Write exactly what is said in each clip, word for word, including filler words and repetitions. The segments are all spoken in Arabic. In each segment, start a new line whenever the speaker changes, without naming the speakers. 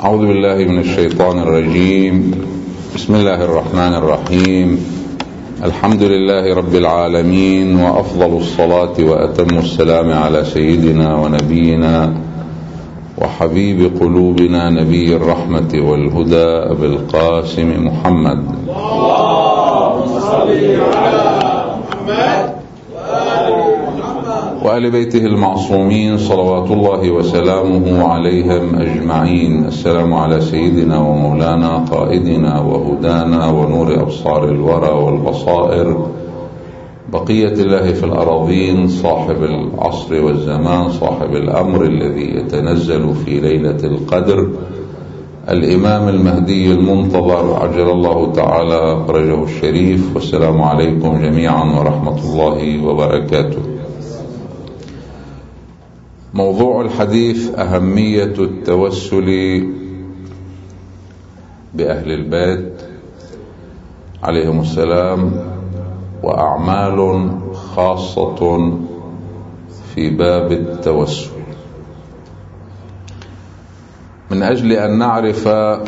أعوذ بالله من الشيطان الرجيم. بسم الله الرحمن الرحيم. الحمد لله رب العالمين، وأفضل الصلاة وأتم السلام على سيدنا ونبينا وحبيب قلوبنا نبي الرحمة والهدى أبي القاسم محمد.
اللهم صل على محمد
وآل بيته المعصومين صلوات الله وسلامه عليهم أجمعين. السلام على سيدنا ومولانا قائدنا وهدانا ونور أبصار الورى والبصائر، بقية الله في الأراضين، صاحب العصر والزمان، صاحب الأمر الذي يتنزل في ليلة القدر، الإمام المهدي المنتظر عجل الله تعالى فرجه الشريف. والسلام عليكم جميعا ورحمة الله وبركاته. موضوع الحديث أهمية التوسل بأهل البيت عليهم السلام، وأعمال خاصة في باب التوسل، من أجل أن نعرف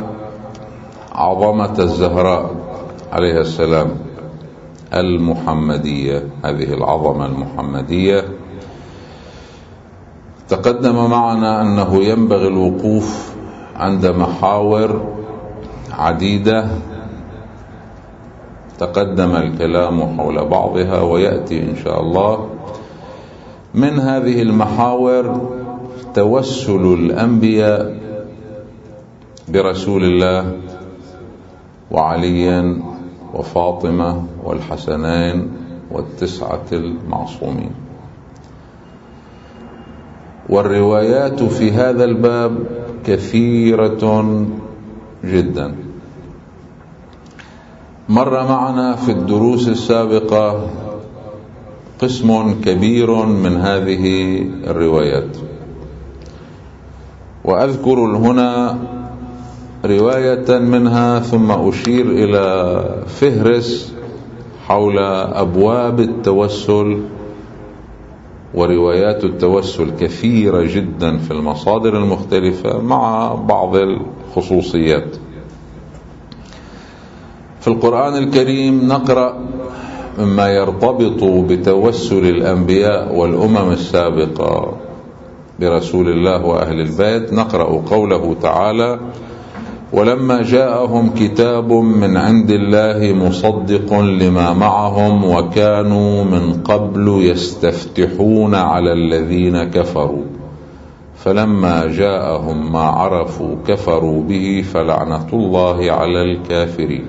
عظمة الزهراء عليها السلام المحمدية، هذه العظمة المحمدية. تقدم معنا أنه ينبغي الوقوف عند محاور عديدة، تقدم الكلام حول بعضها ويأتي إن شاء الله. من هذه المحاور توسل الأنبياء برسول الله وعلي وفاطمة والحسنين والتسعة المعصومين، والروايات في هذا الباب كثيرة جدا. مر معنا في الدروس السابقة قسم كبير من هذه الروايات، وأذكر هنا رواية منها ثم أشير إلى فهرس حول أبواب التوسل. وروايات التوسل كثيرة جدا في المصادر المختلفة مع بعض الخصوصيات. في القرآن الكريم نقرأ مما يرتبط بتوسل الأنبياء والأمم السابقة برسول الله وأهل البيت. نقرأ قوله تعالى: ولما جاءهم كتاب من عند الله مصدق لما معهم وكانوا من قبل يستفتحون على الذين كفروا فلما جاءهم ما عرفوا كفروا به فلعنة الله على الكافرين.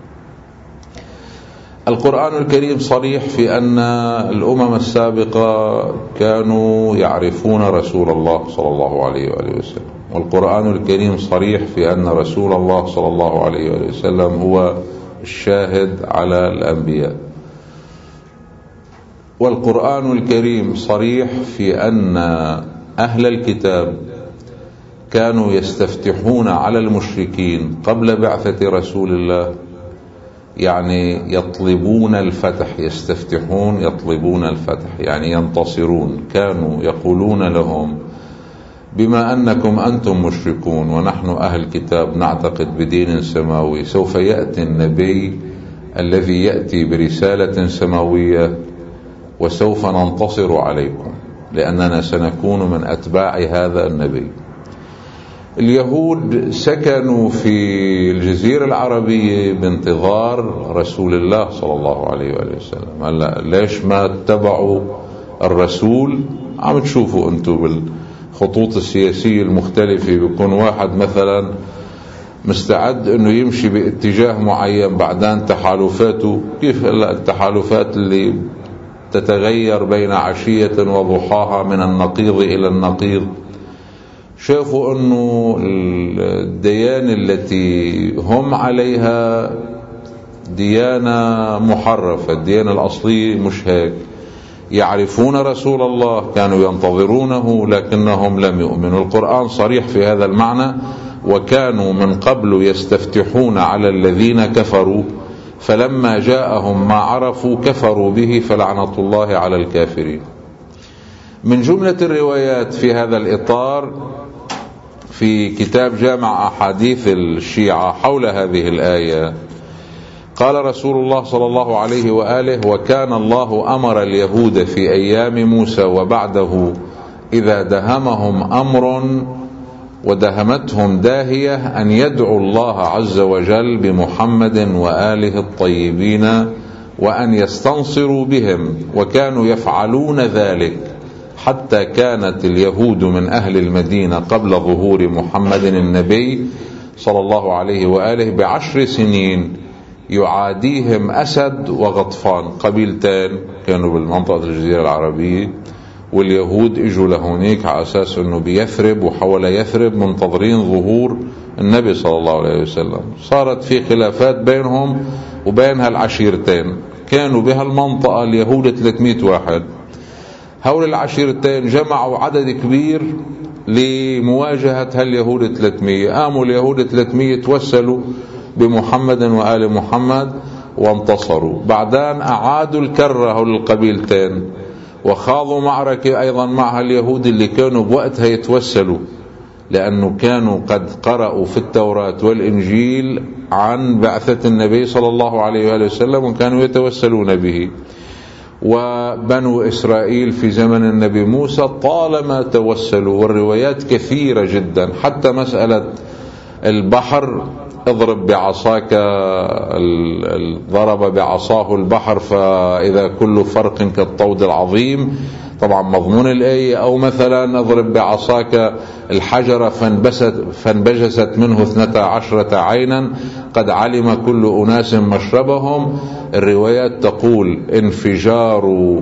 القرآن الكريم صريح في أن الأمم السابقة كانوا يعرفون رسول الله صلى الله عليه وآله وسلم، والقرآن الكريم صريح في أن رسول الله صلى الله عليه وآله وسلم هو الشاهد على الأنبياء. والقرآن الكريم صريح في أن أهل الكتاب كانوا يستفتحون على المشركين قبل بعثة رسول الله، يعني يطلبون الفتح، يستفتحون يطلبون الفتح يعني ينتصرون. كانوا يقولون لهم: بما أنكم أنتم مشركون ونحن أهل كتاب نعتقد بدين سماوي، سوف يأتي النبي الذي يأتي برسالة سماوية وسوف ننتصر عليكم لأننا سنكون من أتباع هذا النبي. اليهود سكنوا في الجزيرة العربية بانتظار رسول الله صلى الله عليه وآله وسلم. هلا ليش ما اتبعوا الرسول؟ عم تشوفوا أنتم بالخطوط السياسية المختلفة، بيكون واحد مثلا مستعد أنه يمشي باتجاه معين، بعدين تحالفاته كيف هلا التحالفات اللي تتغير بين عشية وضحاها من النقيض إلى النقيض. شافوا أنه الديانة التي هم عليها ديانة محرفة، الديانة الأصلية مش هيك. يعرفون رسول الله، كانوا ينتظرونه لكنهم لم يؤمنوا. القرآن صريح في هذا المعنى: وكانوا من قبل يستفتحون على الذين كفروا فلما جاءهم ما عرفوا كفروا به فلعنة الله على الكافرين. من جملة الروايات في هذا الإطار في في كتاب جامع أحاديث الشيعة حول هذه الآية قال رسول الله صلى الله عليه وآله: وكان الله أمر اليهود في أيام موسى وبعده إذا دهمهم أمر ودهمتهم داهية أن يدعوا الله عز وجل بمحمد وآله الطيبين وأن يستنصروا بهم، وكانوا يفعلون ذلك حتى كانت اليهود من أهل المدينة قبل ظهور محمد النبي صلى الله عليه وآله بعشر سنين يعاديهم أسد وغطفان، قبيلتين كانوا بالمنطقة الجزيرة العربية، واليهود اجوا لهونيك على أساس أنه بيثرب وحول يثرب منتظرين ظهور النبي صلى الله عليه وسلم. صارت في خلافات بينهم وبين هالعشيرتين، كانوا بهالمنطقة اليهود ثلاثمائة واحد. هؤلاء العشيرتين جمعوا عدد كبير لمواجهة هاليهود ثلاثمائة. قاموا اليهود ثلاثمائة توسلوا بمحمد وآل محمد وانتصروا. بعدين أعادوا الكرة للقبيلتين وخاضوا معركة أيضا مع اليهود اللي كانوا بوقتها يتوسلوا، لأنه كانوا قد قرأوا في التوراة والإنجيل عن بعثة النبي صلى الله عليه وآله وسلم وكانوا يتوسلون به. وبنو إسرائيل في زمن النبي موسى طالما توسلوا، والروايات كثيرة جدا، حتى مسألة البحر اضرب بعصاك، ضرب بعصاه البحر فإذا كل فرق كالطود العظيم، طبعا مضمون الآية. أو مثلا اضرب بعصاك الحجر فانبجست منه اثنتا عشرة عينا قد علم كل أناس مشربهم. الروايات تقول انفجار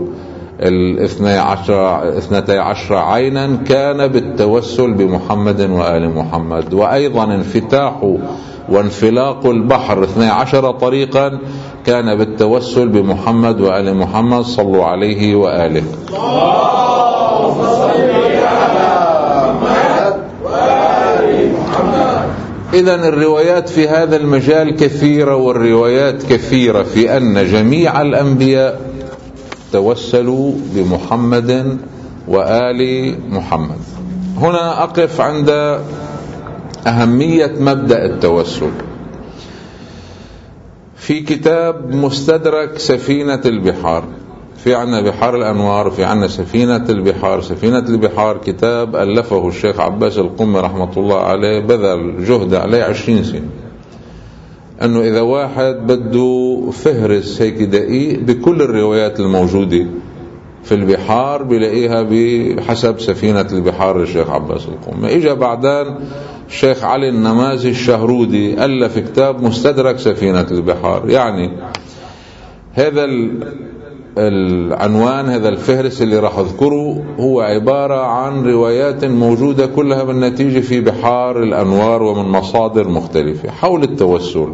الاثنتي عشر عينا كان بالتوسل بمحمد وآل محمد. وأيضا انفتاح وانفلاق البحر اثني عشر طريقا كان بالتوسل بمحمد وآل محمد. صلوا عليه وآله.
اللهم صل على محمد وآل محمد.
إذن الروايات في هذا المجال كثيرة، والروايات كثيرة في أن جميع الأنبياء توسلوا بمحمد وآل محمد. هنا أقف عند أهمية مبدأ التوسل. في كتاب مستدرك سفينة البحار، في عنا بحار الأنوار، في عنا سفينة البحار. سفينة البحار كتاب ألفه الشيخ عباس القمي رحمة الله عليه، بذل جهد عليه عشرين سنة، أنه إذا واحد بده فهرس هيك دقيق بكل الروايات الموجودة في البحار بلاقيها بحسب سفينة البحار للشيخ عباس القمي. إجا بعدين الشيخ علي النمازي الشهرودي ألف كتاب مستدرك سفينة البحار. يعني هذا العنوان، هذا الفهرس اللي راح أذكره هو عبارة عن روايات موجودة كلها بالنتيجة في بحار الأنوار ومن مصادر مختلفة حول التوسل.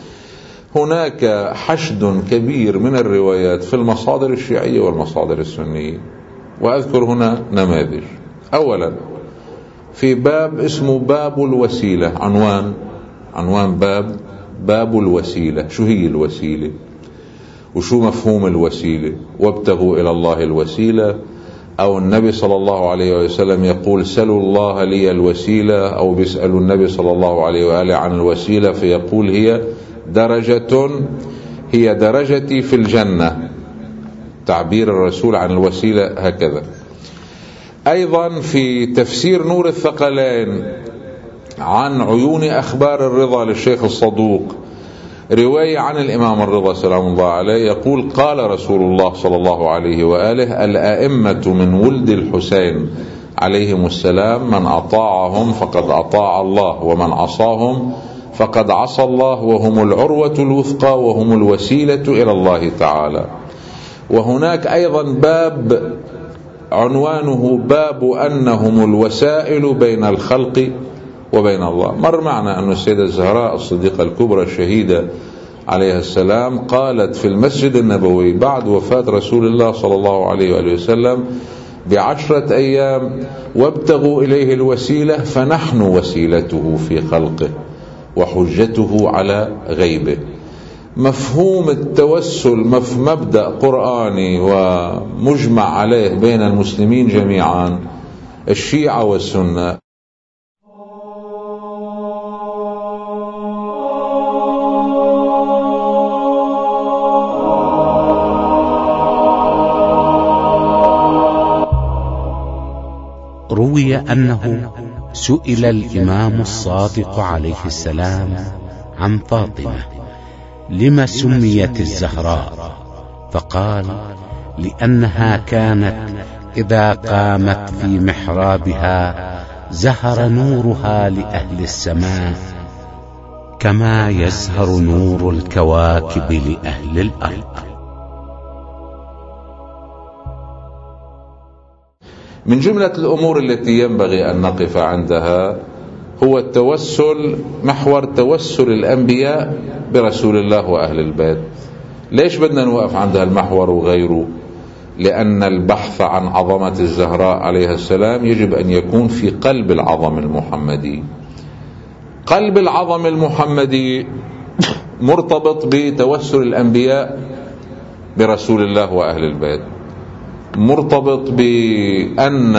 هناك حشد كبير من الروايات في المصادر الشيعية والمصادر السنية، وأذكر هنا نماذج. أولا في باب اسمه باب الوسيلة، عنوان عنوان باب باب الوسيلة. شو هي الوسيلة وشو مفهوم الوسيلة؟ وابتغوا إلى الله الوسيلة، أو النبي صلى الله عليه وسلم يقول سلوا الله لي الوسيلة، أو بيسألوا النبي صلى الله عليه وآله عن الوسيلة فيقول هي درجة هي درجتي في الجنة. تعبير الرسول عن الوسيلة هكذا. أيضا في تفسير نور الثقلين عن عيون أخبار الرضا للشيخ الصدوق رواية عن الإمام الرضا سلام الله عليه يقول قال رسول الله صلى الله عليه وآله الأئمة من ولد الحسين عليهم السلام من أطاعهم فقد أطاع الله ومن عصاهم فقد عصى الله، وهم العروة الوثقى وهم الوسيلة إلى الله تعالى. وهناك أيضا باب عنوانه باب أنهم الوسائل بين الخلق وبين الله. مر معنا أن السيدة الزهراء الصديقة الكبرى الشهيدة عليها السلام قالت في المسجد النبوي بعد وفاة رسول الله صلى الله عليه وآله وسلم بعشرة أيام وابتغوا إليه الوسيلة فنحن وسيلته في خلقه وحجته على غيبه. مفهوم التوسل مبدأ قرآني ومجمع عليه بين المسلمين جميعا، الشيعة والسنة.
أنه سئل الإمام الصادق عليه السلام عن فاطمة لما سميت الزهراء، فقال: لأنها كانت إذا قامت في محرابها زهر نورها لأهل السماء كما يزهر نور الكواكب لأهل الأرض.
من جملة الأمور التي ينبغي أن نقف عندها هو التوسل، محور توسل الأنبياء برسول الله وأهل البيت. ليش بدنا نوقف عند المحور وغيره؟ لأن البحث عن عظمة الزهراء عليها السلام يجب أن يكون في قلب العظم المحمدي. قلب العظم المحمدي مرتبط بتوسل الأنبياء برسول الله وأهل البيت، مرتبط بأن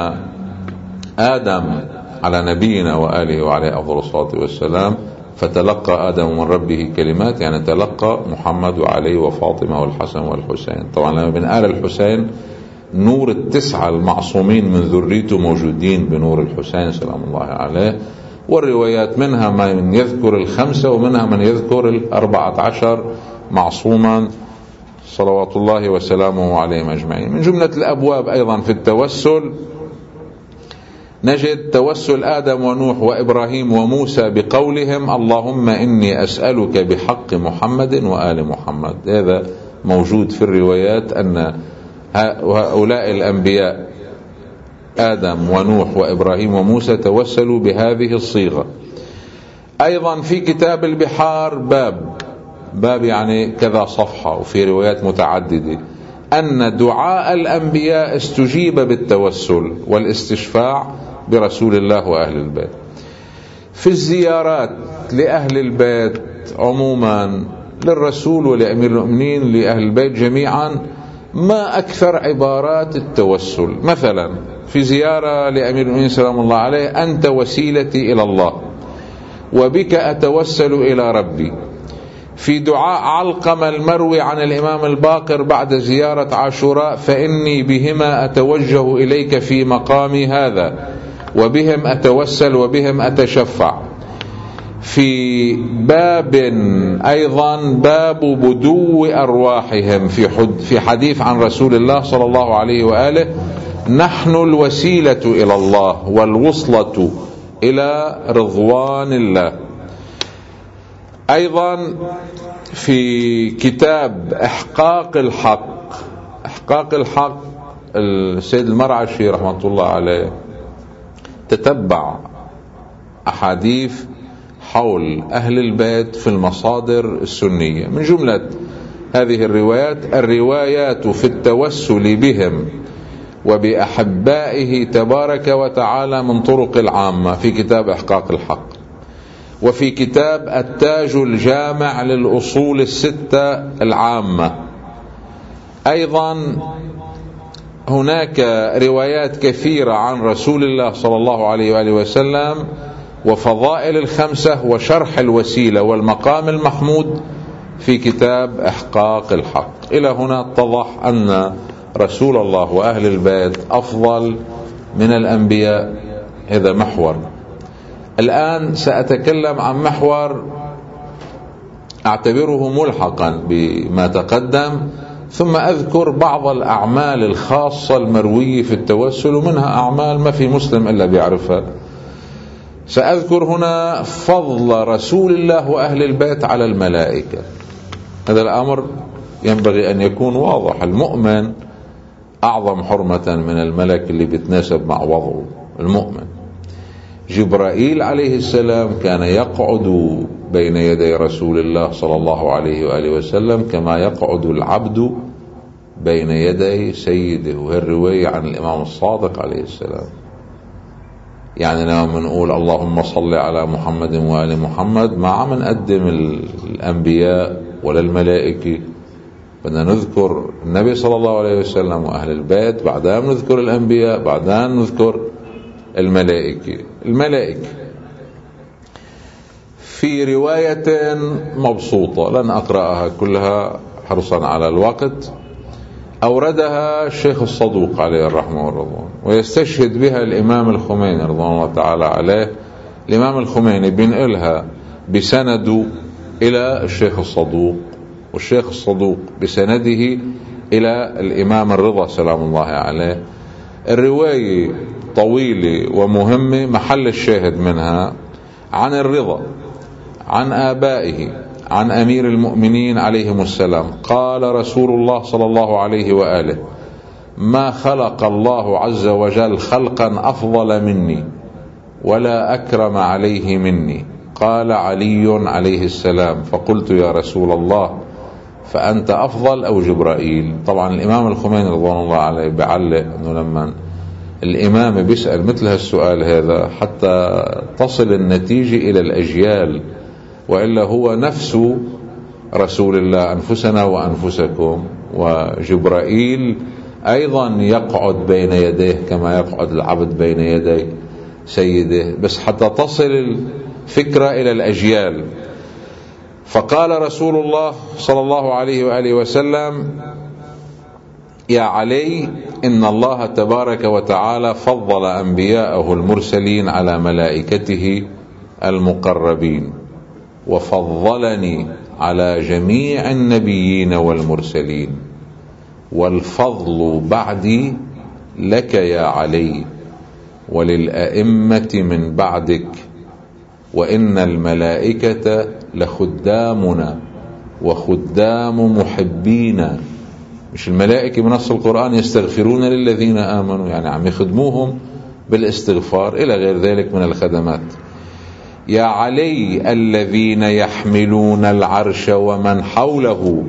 آدم على نبينا وآله وعليه أفضل الصلاة والسلام فتلقى آدم من ربه كلمات، يعني تلقى محمد وعلي وفاطمة والحسن والحسين. طبعا لما بنقال الحسين نور التسعة المعصومين من ذريته موجودين بنور الحسين سلام الله عليه، والروايات منها من يذكر الخمسة ومنها من يذكر الأربعة عشر معصوما صلوات الله وسلامه عليهم أجمعين. من جملة الأبواب أيضا في التوسل نجد توسل آدم ونوح وإبراهيم وموسى بقولهم: اللهم إني أسألك بحق محمد وآل محمد. هذا موجود في الروايات أن هؤلاء الأنبياء آدم ونوح وإبراهيم وموسى توسلوا بهذه الصيغة. أيضا في كتاب البحار باب باب يعني كذا صفحة، وفي روايات متعددة أن دعاء الأنبياء استجيب بالتوسل والاستشفاع برسول الله وأهل البيت. في الزيارات لأهل البيت عموما، للرسول ولأمير المؤمنين لأهل البيت جميعا، ما أكثر عبارات التوسل. مثلا في زيارة لأمير المؤمنين سلام الله عليه: أنت وسيلتي إلى الله وبك أتوسل إلى ربي. في دعاء علقمة المروي عن الإمام الباقر بعد زيارة عاشوراء: فإني بهما أتوجه إليك في مقامي هذا وبهم أتوسل وبهم أتشفع. في باب أيضا باب بدو أرواحهم، في حديث عن رسول الله صلى الله عليه وآله: نحن الوسيلة إلى الله والوصلة إلى رضوان الله. أيضا في كتاب إحقاق الحق، إحقاق الحق السيد المرعشي رحمة الله عليه تتبع أحاديث حول أهل البيت في المصادر السنية. من جملة هذه الروايات الروايات في التوسل بهم وبأحبائه تبارك وتعالى من طرق العامة في كتاب إحقاق الحق، وفي كتاب التاج الجامع للأصول الستة العامة. أيضا هناك روايات كثيرة عن رسول الله صلى الله عليه وآله وسلم وفضائل الخمسة وشرح الوسيلة والمقام المحمود في كتاب إحقاق الحق. إلى هنا اتضح أن رسول الله وأهل البيت أفضل من الأنبياء. هذا محور. الآن سأتكلم عن محور أعتبره ملحقا بما تقدم، ثم أذكر بعض الأعمال الخاصة المروية في التوسل، ومنها أعمال ما في مسلم إلا بيعرفها. سأذكر هنا فضل رسول الله وأهل البيت على الملائكة. هذا الأمر ينبغي أن يكون واضح. المؤمن أعظم حرمة من الملك اللي بيتناسب مع وضعه. المؤمن جبرائيل عليه السلام كان يقعد بين يدي رسول الله صلى الله عليه وآله وسلم كما يقعد العبد بين يدي سيده، وهي الرواية عن الإمام الصادق عليه السلام. يعني لما بنقول اللهم صل على محمد وآل محمد ما عم نقدم الأنبياء ولا الملائكة، بدنا نذكر النبي صلى الله عليه وسلم وأهل البيت، بعدها نذكر الأنبياء، بعدها نذكر الملائكة. الملائكة في رواية مبسوطة لن أقرأها كلها حرصا على الوقت، أوردها الشيخ الصدوق عليه الرحمة والرضوان، ويستشهد بها الإمام الخميني رضوان الله تعالى عليه. الإمام الخميني بينقلها بسنده إلى الشيخ الصدوق، والشيخ الصدوق بسنده إلى الإمام الرضا سلام الله عليه. الرواية طويلة ومهمة، محل الشاهد منها عن الرضا عن آبائه عن أمير المؤمنين عليهم السلام قال رسول الله صلى الله عليه وآله: ما خلق الله عز وجل خلقا أفضل مني ولا أكرم عليه مني. قال علي عليه السلام: فقلت يا رسول الله فأنت أفضل أو جبرائيل؟ طبعا الإمام الخميني رضوان الله عليه بعلق أنه لما الإمام بيسأل مثل هالسؤال هذا حتى تصل النتيجة إلى الأجيال، وإلا هو نفس رسول الله، أنفسنا وأنفسكم، وجبرائيل أيضا يقعد بين يديه كما يقعد العبد بين يدي سيده، بس حتى تصل الفكرة إلى الأجيال. فقال رسول الله صلى الله عليه وآله وسلم: يا علي، إن الله تبارك وتعالى فضل أنبياءه المرسلين على ملائكته المقربين، وفضلني على جميع النبيين والمرسلين، والفضل بعدي لك يا علي وللأئمة من بعدك، وإن الملائكة لخدامنا وخدام محبينا. مش الملائكة بنص القرآن يستغفرون للذين آمنوا، يعني عم يخدموهم بالاستغفار إلى غير ذلك من الخدمات. يا علي، الذين يحملون العرش ومن حوله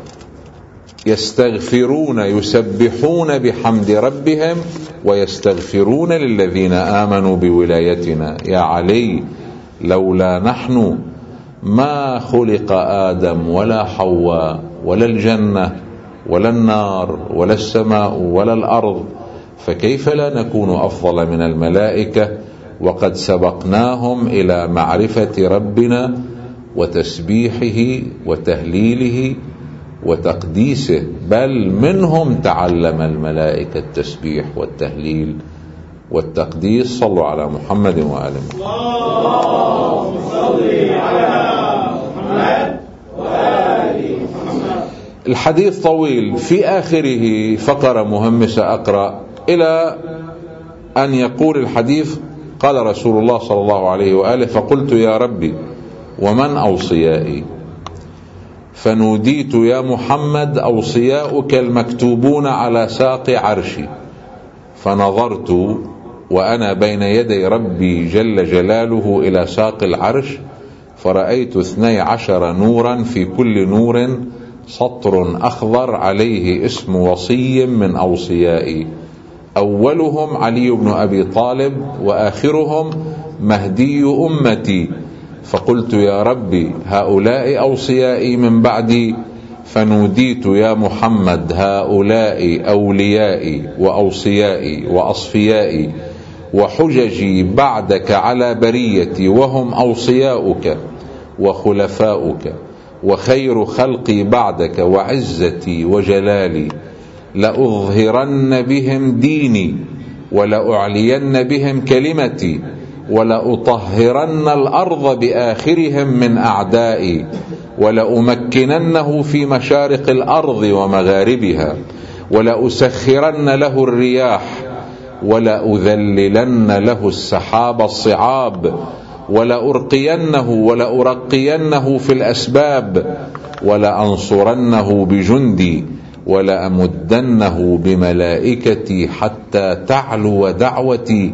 يستغفرون يسبحون بحمد ربهم ويستغفرون للذين آمنوا بولايتنا. يا علي، لولا نحن ما خلق آدم ولا حواء ولا الجنة ولا النار ولا السماء ولا الأرض، فكيف لا نكون أفضل من الملائكة وقد سبقناهم إلى معرفة ربنا وتسبيحه وتهليله وتقديسه، بل منهم تعلم الملائكة التسبيح والتهليل والتقديس. صلوا على محمد وآل محمد.
اللهم صل على محمد وآل محمد.
الحديث طويل، في آخره فقرة مهمة سأقرأ إلى أن يقول الحديث: قال رسول الله صلى الله عليه وآله: فقلت يا ربي ومن أوصيائي؟ فنوديت: يا محمد أوصياؤك المكتوبون على ساق عرشي. فنظرت وأنا بين يدي ربي جل جلاله إلى ساق العرش، فرأيت اثني عشر نورا، في كل نور سطر أخضر عليه اسم وصي من أوصيائي، أولهم علي بن أبي طالب وآخرهم مهدي أمتي. فقلت يا ربي هؤلاء أوصيائي من بعدي؟ فنوديت: يا محمد هؤلاء أوليائي وأوصيائي وأصفيائي وحججي بعدك على بريتي، وهم أوصياؤك وخلفاؤك وخير خلقي بعدك وعزتي وجلالي. لأظهرن بهم ديني ولأعلين بهم كلمتي ولأطهرن الأرض بآخرهم من أعدائي، ولأمكننه في مشارق الأرض ومغاربها، ولأسخرن له الرياح ولأذللن له السحاب الصعاب، ولأرقينه ولأرقينه في الأسباب، ولأنصرنه بجندي، ولأمدنه بملائكتي حتى تعلو دعوتي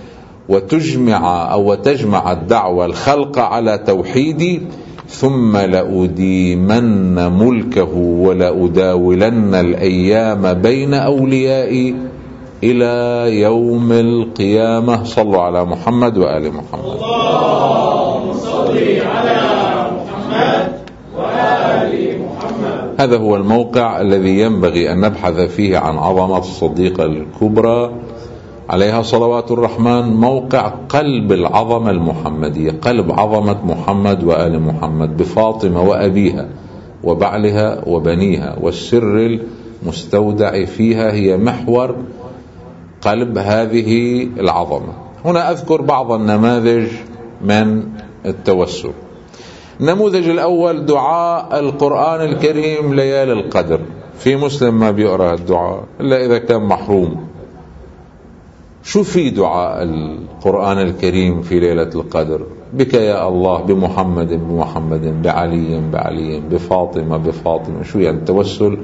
وتجمع أو تجمع الدعوة الخلق على توحيدي، ثم لأديمن ملكه ولأداولن الأيام بين أوليائي إلى يوم القيامة. صلوا على محمد وآل محمد.
اللهم صل على محمد وآل محمد.
هذا هو الموقع الذي ينبغي أن نبحث فيه عن عظمة الصديقة الكبرى عليها صلوات الرحمن، موقع قلب العظمة المحمدية، قلب عظمة محمد وآل محمد، بفاطمة وأبيها وبعلها وبنيها، والسر مستودع فيها هي محور قلب هذه العظمة. هنا أذكر بعض النماذج من التوسل. النموذج الأول دعاء القرآن الكريم ليالي القدر. في مسلم ما بيقرأ الدعاء إلا إذا كان محروم. شو في دعاء القرآن الكريم في ليلة القدر؟ بك يا الله، بمحمد بمحمد، بعلي بعلي، بفاطمة بفاطمة. شو يعني التوسل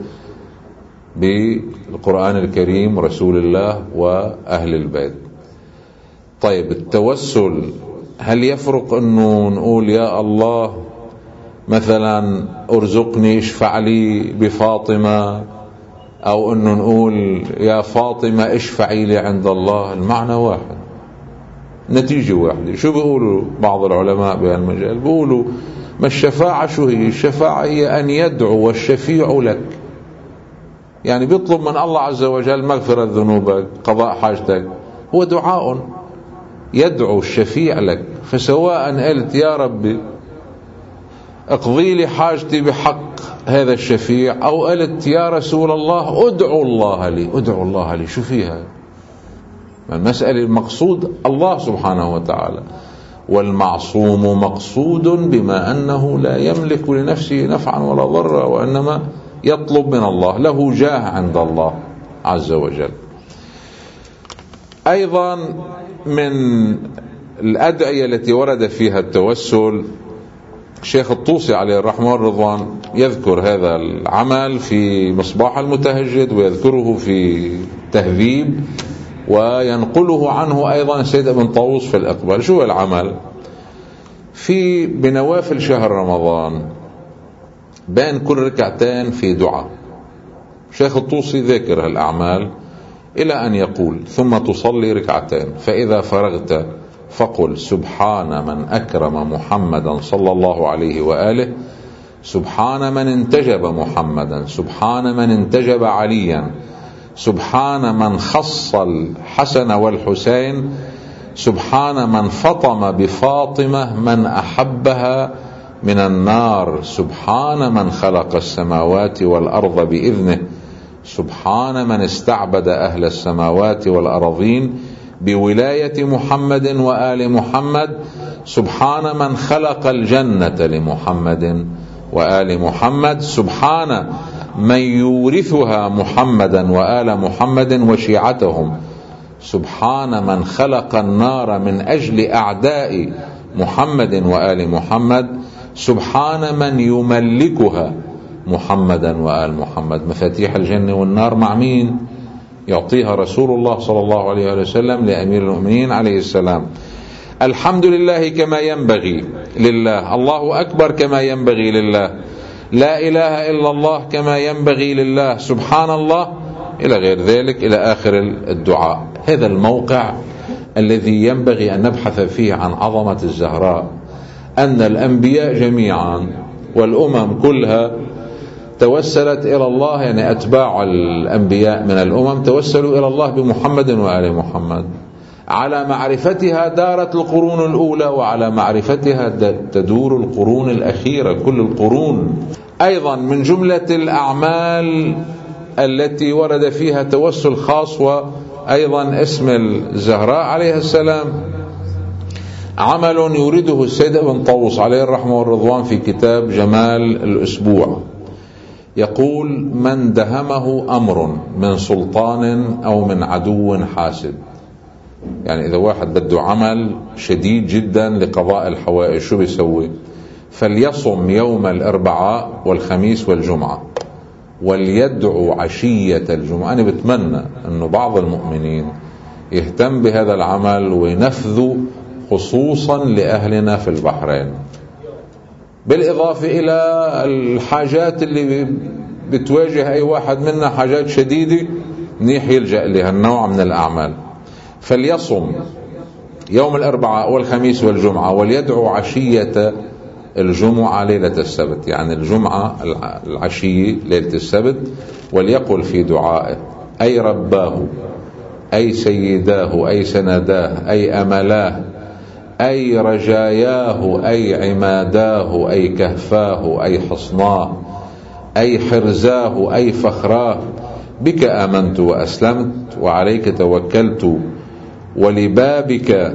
بالقرآن الكريم رسول الله وأهل البيت؟ طيب التوسل هل يفرق أنه نقول يا الله مثلا ارزقني اشفع لي بفاطمة، أو أنه نقول يا فاطمة اشفعي لي عند الله؟ المعنى واحد، نتيجة واحدة. شو بيقولوا بعض العلماء بهالمجال؟ بيقولوا ما الشفاعة شو هي؟ الشفاعة هي أن يدعو والشفيع لك، يعني بيطلب من الله عز وجل مغفرة ذنوبك، قضاء حاجتك، هو دعاء يدعو الشفيع لك. فسواء قلت يا ربي اقضي لي حاجتي بحق هذا الشفيع، أو قلت يا رسول الله ادعو الله لي، ادعو الله لي، شو فيها؟ المسألة المقصود الله سبحانه وتعالى، والمعصوم مقصود بما أنه لا يملك لنفسه نفعا ولا ضرا، وإنما يطلب من الله، له جاه عند الله عز وجل. أيضا من الأدعية التي ورد فيها التوسل، الشيخ الطوسي عليه الرحمة والرضوان يذكر هذا العمل في مصباح المتهجد، ويذكره في تهذيب، وينقله عنه أيضا سيد ابن طاووس في الإقبال. شو العمل؟ في بنوافل شهر رمضان بين كل ركعتين في دعاء. شيخ الطوسي ذكر هالأعمال إلى أن يقول ثم تصلي ركعتين، فإذا فرغت فقل سبحان من أكرم محمدا صلى الله عليه وآله، سبحان من انتجب محمدا، سبحان من انتجب عليا، سبحان من خص الحسن والحسين، سبحان من فطم بفاطمة من أحبها من النار، سبحان من خلق السماوات والأرض بإذنه، سبحان من استعبد أهل السماوات والأرضين بولاية محمد وآل محمد، سبحان من خلق الجنة لمحمد وآل محمد، سبحان من يورثها محمدا وآل محمد وشيعتهم، سبحان من خلق النار من أجل أعداء محمد وآل محمد، سبحان من يملكها محمدا وآل محمد. مفاتيح الجنة والنار مع مين؟ يعطيها رسول الله صلى الله عليه وسلم لأمير المؤمنين عليه السلام. الحمد لله كما ينبغي لله، الله أكبر كما ينبغي لله، لا إله إلا الله كما ينبغي لله، سبحان الله، إلى غير ذلك، إلى آخر الدعاء. هذا الموقع الذي ينبغي أن نبحث فيه عن عظمة الزهراء، أن الأنبياء جميعا والأمم كلها توسلت إلى الله، يعني أتباع الأنبياء من الأمم توسلوا إلى الله بمحمد وآل محمد. على معرفتها دارت القرون الأولى، وعلى معرفتها تدور القرون الأخيرة، كل القرون. أيضا من جملة الأعمال التي ورد فيها توسل خاص وأيضا اسم الزهراء عليه السلام، عمل يريده السيد ابن طاووس عليه الرحمة والرضوان في كتاب جمال الأسبوع. يقول من دهمه أمر من سلطان أو من عدو حاسد، يعني إذا واحد بده عمل شديد جدا لقضاء الحوائج شو بيسوي؟ فليصم يوم الأربعاء والخميس والجمعة، وليدعو عشية الجمعة. أنا بتمنى أنه بعض المؤمنين يهتم بهذا العمل وينفذه، خصوصا لأهلنا في البحرين، بالإضافة إلى الحاجات اللي بتواجه أي واحد منا، حاجات شديدة منيح يلجأ لها النوع من الأعمال. فليصم يوم الأربعاء والخميس والجمعة، وليدعو عشية الجمعة ليلة السبت، يعني الجمعة العشية ليلة السبت، وليقل في دعائه أي رباه، أي سيداه، أي سنداه، أي أملاه، أي رجاياه، أي عماداه، أي كهفاه، أي حصناه، أي حرزاه، أي فخراه، بك آمنت وأسلمت وعليك توكلت ولبابك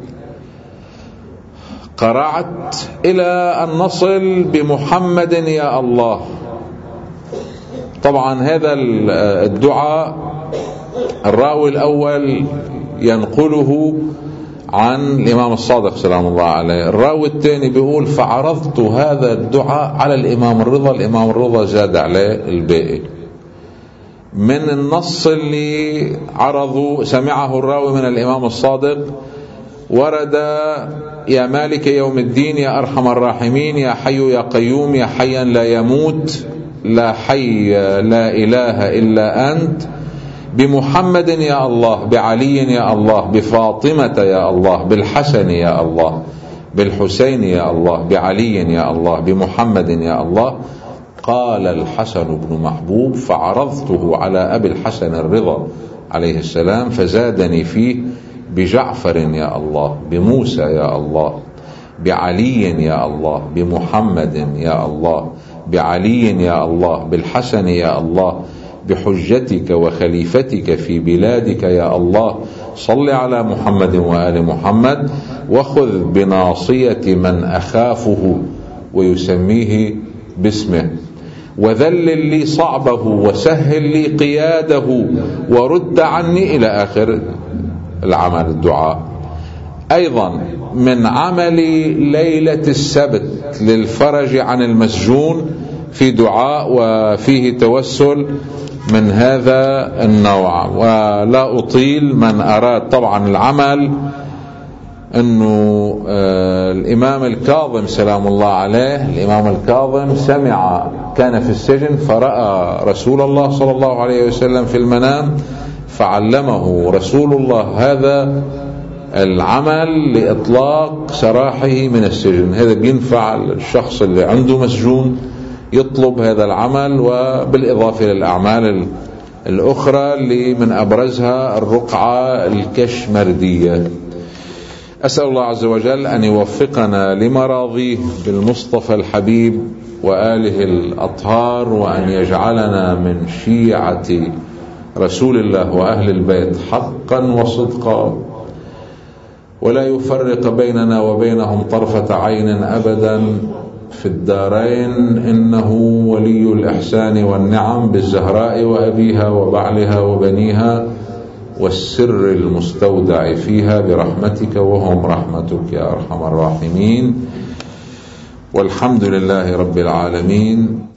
قرعت، إلى أن نصل بمحمد يا الله. طبعا هذا الدعاء الراوي الأول ينقله عن الإمام الصادق سلام الله عليه، الراوي الثاني بيقول فعرضت هذا الدعاء على الإمام الرضا، الإمام الرضا زاد عليه الباقي. من النص اللي عرضه سمعه الراوي من الإمام الصادق ورد يا مالك يوم الدين يا أرحم الراحمين يا حي يا قيوم يا حيا لا يموت لا حي لا إله إلا أنت، بمحمد يا الله، بعلي يا الله، بفاطمة يا الله، بالحسن يا الله، بالحسين يا الله، بعلي يا الله، بمحمد يا الله. قال الحسن بن محبوب فعرضته على أبي الحسن الرضا عليه السلام فزادني فيه بجعفر يا الله، بموسى يا الله، بعلي يا الله، بمحمد يا الله، بعلي يا الله، بالحسن يا الله، بحجتك وخليفتك في بلادك يا الله، صل على محمد وآل محمد، وخذ بناصية من أخافه ويسميه باسمه، وذلل لي صعبه وسهل لي قياده ورد عني، إلى آخر العمل الدعاء. أيضا من عمل ليلة السبت للفرج عن المسجون في دعاء وفيه توسل من هذا النوع. ولا أطيل، من أراد طبعا العمل أنه آه الإمام الكاظم سلام الله عليه، الإمام الكاظم سمع كان في السجن فرأى رسول الله صلى الله عليه وسلم في المنام فعلمه رسول الله هذا العمل لإطلاق سراحه من السجن. هذا بينفع الشخص اللي عنده مسجون يطلب هذا العمل، وبالإضافة للأعمال الأخرى اللي من أبرزها الرقعة الكشمردية. أسأل الله عز وجل أن يوفقنا لمراضيه بالمصطفى الحبيب وآله الأطهار، وأن يجعلنا من شيعة رسول الله وأهل البيت حقا وصدقا، ولا يفرق بيننا وبينهم طرفة عين أبدا في الدارين، إنه ولي الإحسان والنعم بالزهراء وأبيها وبعلها وبنيها والسر المستودع فيها برحمتك وهم رحمتك يا أرحم الراحمين. والحمد لله رب العالمين.